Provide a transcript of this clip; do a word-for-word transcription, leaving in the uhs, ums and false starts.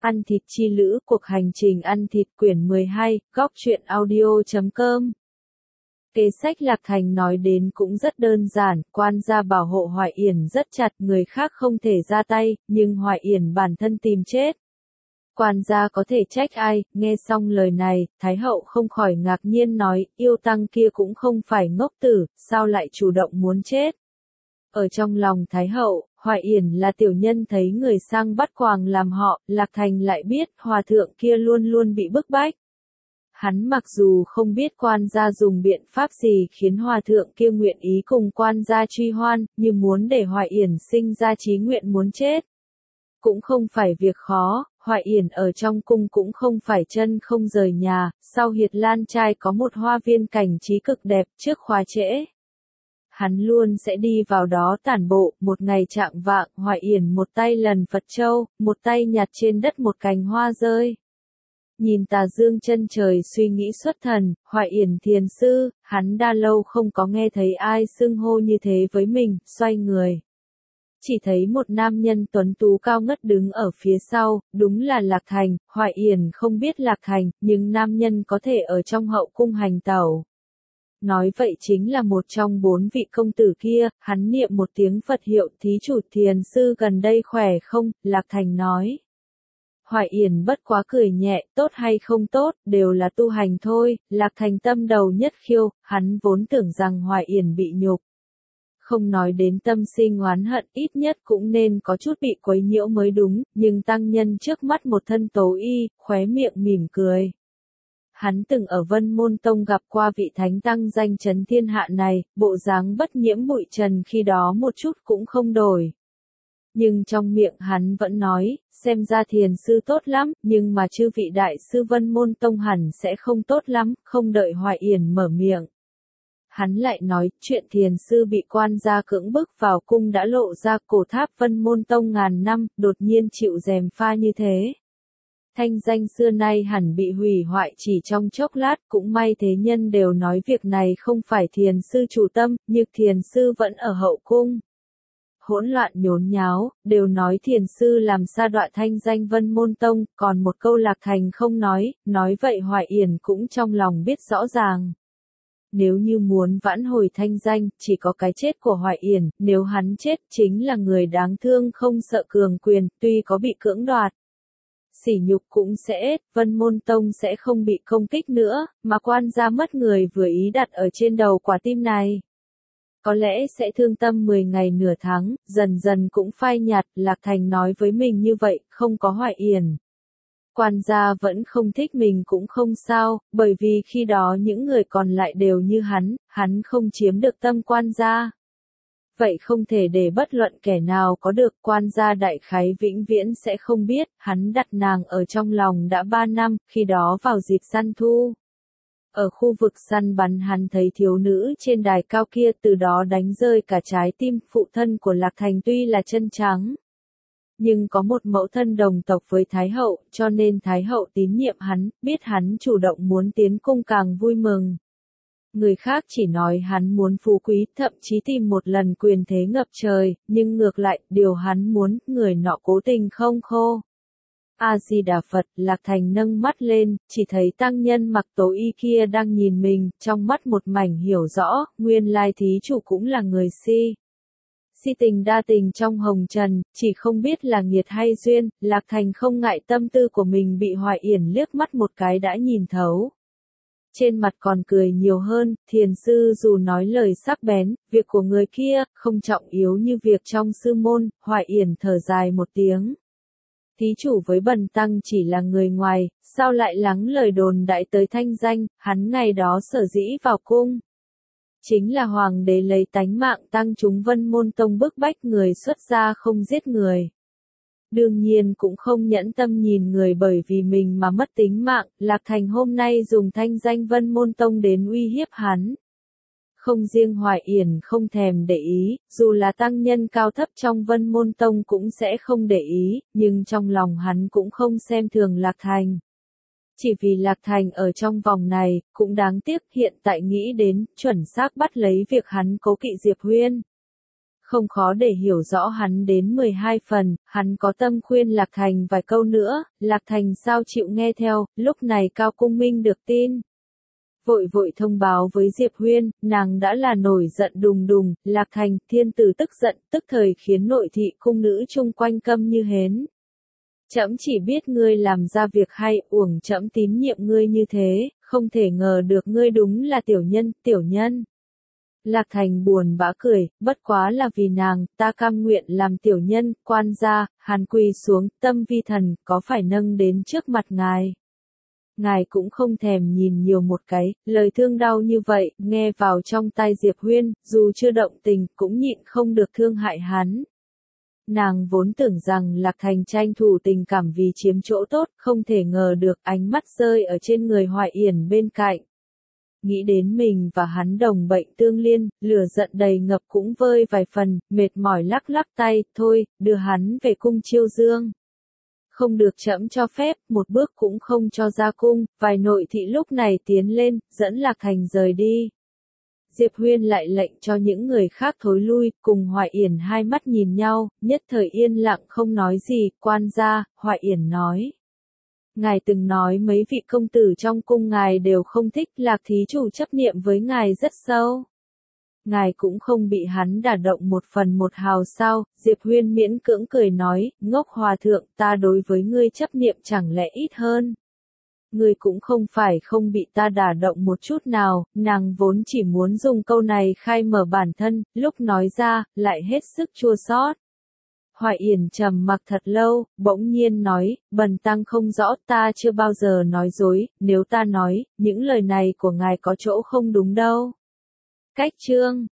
Ăn thịt chi lữ, cuộc hành trình ăn thịt quyển mười hai, góc truyện audio chấm com. Kế sách Lạc Thành nói đến cũng rất đơn giản, quan gia bảo hộ Hoài Yển rất chặt, người khác không thể ra tay, nhưng Hoài Yển bản thân tìm chết. Quan gia có thể trách ai? Nghe xong lời này, Thái hậu không khỏi ngạc nhiên nói, yêu tăng kia cũng không phải ngốc tử, sao lại chủ động muốn chết? Ở trong lòng Thái hậu, Hoài Yển là tiểu nhân thấy người sang bắt quàng làm họ, Lạc Thành lại biết hòa thượng kia luôn luôn bị bức bách. Hắn mặc dù không biết quan gia dùng biện pháp gì khiến hòa thượng kia nguyện ý cùng quan gia truy hoan, nhưng muốn để Hoài Yển sinh ra chí nguyện muốn chết. Cũng không phải việc khó, Hoài Yển ở trong cung cũng không phải chân không rời nhà, sau Hiệt Lan trai có một hoa viên cảnh trí cực đẹp trước khóa trễ. Hắn luôn sẽ đi vào đó tản bộ, một ngày trạng vạng, Hoài Yển một tay lần Phật châu, một tay nhặt trên đất một cành hoa rơi. Nhìn tà dương chân trời suy nghĩ xuất thần, Hoài Yển thiền sư, hắn đã lâu không có nghe thấy ai xưng hô như thế với mình, xoay người. Chỉ thấy một nam nhân tuấn tú cao ngất đứng ở phía sau, đúng là Lạc Thành, Hoài Yển không biết Lạc Thành, nhưng nam nhân có thể ở trong hậu cung hành tẩu. Nói vậy chính là một trong bốn vị công tử kia, hắn niệm một tiếng Phật hiệu, thí chủ thiền sư gần đây khỏe không, Lạc Thành nói. Hoài Yển bất quá cười nhẹ, tốt hay không tốt, đều là tu hành thôi, Lạc Thành tâm đầu nhất khiêu, hắn vốn tưởng rằng Hoài Yển bị nhục. Không nói đến tâm sinh oán hận, ít nhất cũng nên có chút bị quấy nhiễu mới đúng, nhưng tăng nhân trước mắt một thân tố y, khóe miệng mỉm cười. Hắn từng ở Vân Môn Tông gặp qua vị thánh tăng danh chấn thiên hạ này, bộ dáng bất nhiễm bụi trần khi đó một chút cũng không đổi. Nhưng trong miệng hắn vẫn nói, xem ra thiền sư tốt lắm, nhưng mà chư vị đại sư Vân Môn Tông hẳn sẽ không tốt lắm, không đợi Hoài Yển mở miệng. Hắn lại nói, chuyện thiền sư bị quan gia cưỡng bức vào cung đã lộ ra cổ tháp Vân Môn Tông ngàn năm, đột nhiên chịu gièm pha như thế. Thanh danh xưa nay hẳn bị hủy hoại chỉ trong chốc lát, cũng may thế nhân đều nói việc này không phải thiền sư chủ tâm, nhưng thiền sư vẫn ở hậu cung. Hỗn loạn nhốn nháo, đều nói thiền sư làm sa đọa thanh danh Vân Môn Tông, còn một câu Lạc Thành không nói, nói vậy Hoài Yển cũng trong lòng biết rõ ràng. Nếu như muốn vãn hồi thanh danh, chỉ có cái chết của Hoài Yển, nếu hắn chết chính là người đáng thương không sợ cường quyền, tuy có bị cưỡng đoạt. Sỉ nhục cũng sẽ, Vân Môn Tông sẽ không bị công kích nữa, mà quan gia mất người vừa ý đặt ở trên đầu quả tim này. Có lẽ sẽ thương tâm mười ngày nửa tháng, dần dần cũng phai nhạt, Lạc Thành nói với mình như vậy, không có Hoài Yển. Quan gia vẫn không thích mình cũng không sao, bởi vì khi đó những người còn lại đều như hắn, hắn không chiếm được tâm quan gia. Vậy không thể để bất luận kẻ nào có được, quan gia đại khái vĩnh viễn sẽ không biết, hắn đặt nàng ở trong lòng đã ba năm, khi đó vào dịp săn thu. Ở khu vực săn bắn hắn thấy thiếu nữ trên đài cao kia, từ đó đánh rơi cả trái tim. Phụ thân của Lạc Thành tuy là chân trắng, nhưng có một mẫu thân đồng tộc với Thái hậu, cho nên Thái hậu tín nhiệm hắn, biết hắn chủ động muốn tiến cung càng vui mừng. Người khác chỉ nói hắn muốn phú quý, thậm chí tìm một lần quyền thế ngập trời, nhưng ngược lại, điều hắn muốn, người nọ cố tình không khô. A-di-đà Phật, Lạc Thành nâng mắt lên, chỉ thấy tăng nhân mặc tố y kia đang nhìn mình, trong mắt một mảnh hiểu rõ, nguyên lai thí chủ cũng là người si. Si tình đa tình trong hồng trần, chỉ không biết là nghiệt hay duyên, Lạc Thành không ngại tâm tư của mình bị Hoài Yển liếc mắt một cái đã nhìn thấu. Trên mặt còn cười nhiều hơn, thiền sư dù nói lời sắc bén, việc của người kia, không trọng yếu như việc trong sư môn, Hoài Yển thở dài một tiếng. Thí chủ với bần tăng chỉ là người ngoài, sao lại lắng lời đồn đại tới thanh danh, hắn ngày đó sở dĩ vào cung. Chính là hoàng đế lấy tánh mạng tăng chúng Vân Môn Tông bức bách người xuất gia không giết người. Đương nhiên cũng không nhẫn tâm nhìn người bởi vì mình mà mất tính mạng, Lạc Thành hôm nay dùng thanh danh Vân Môn Tông đến uy hiếp hắn. Không riêng Hoài Yển không thèm để ý, dù là tăng nhân cao thấp trong Vân Môn Tông cũng sẽ không để ý, nhưng trong lòng hắn cũng không xem thường Lạc Thành. Chỉ vì Lạc Thành ở trong vòng này, cũng đáng tiếc hiện tại nghĩ đến, chuẩn xác bắt lấy việc hắn cố kỵ Diệp Huyên. Không khó để hiểu rõ hắn đến mười hai phần, hắn có tâm khuyên Lạc Thành vài câu nữa, Lạc Thành sao chịu nghe theo, lúc này Cao Cung Minh được tin. Vội vội thông báo với Diệp Huyên, nàng đã là nổi giận đùng đùng, Lạc Thành, thiên tử tức giận, tức thời khiến nội thị cung nữ chung quanh câm như hến. Trẫm chỉ biết ngươi làm ra việc hay, uổng trẫm tín nhiệm ngươi như thế, không thể ngờ được ngươi đúng là tiểu nhân, tiểu nhân. Lạc Thành buồn bã cười, bất quá là vì nàng, ta cam nguyện làm tiểu nhân, quan gia, hàn quỳ xuống, tâm vi thần, có phải nâng đến trước mặt ngài. Ngài cũng không thèm nhìn nhiều một cái, lời thương đau như vậy, nghe vào trong tai Diệp Huyên, dù chưa động tình, cũng nhịn không được thương hại hắn. Nàng vốn tưởng rằng Lạc Thành tranh thủ tình cảm vì chiếm chỗ tốt, không thể ngờ được ánh mắt rơi ở trên người Hoài Yển bên cạnh. Nghĩ đến mình và hắn đồng bệnh tương liên, lửa giận đầy ngập cũng vơi vài phần, mệt mỏi lắc lắc tay, thôi, đưa hắn về cung Chiêu Dương. Không được trẫm cho phép, một bước cũng không cho ra cung, vài nội thị lúc này tiến lên, dẫn Lạc Thành rời đi. Diệp Huyên lại lệnh cho những người khác thối lui, cùng Hoài Yển hai mắt nhìn nhau, nhất thời yên lặng không nói gì, quan gia, Hoài Yển nói. Ngài từng nói mấy vị công tử trong cung ngài đều không thích, Lạc thí chủ chấp niệm với ngài rất sâu. Ngài cũng không bị hắn đả động một phần một hào sao, Diệp Huyên miễn cưỡng cười nói, ngốc hòa thượng, ta đối với ngươi chấp niệm chẳng lẽ ít hơn. Ngươi cũng không phải không bị ta đả động một chút nào, nàng vốn chỉ muốn dùng câu này khai mở bản thân, lúc nói ra, lại hết sức chua xót. Hoài Yển trầm mặc thật lâu, bỗng nhiên nói, bần tăng không rõ, ta chưa bao giờ nói dối, nếu ta nói, những lời này của ngài có chỗ không đúng đâu. Cách chương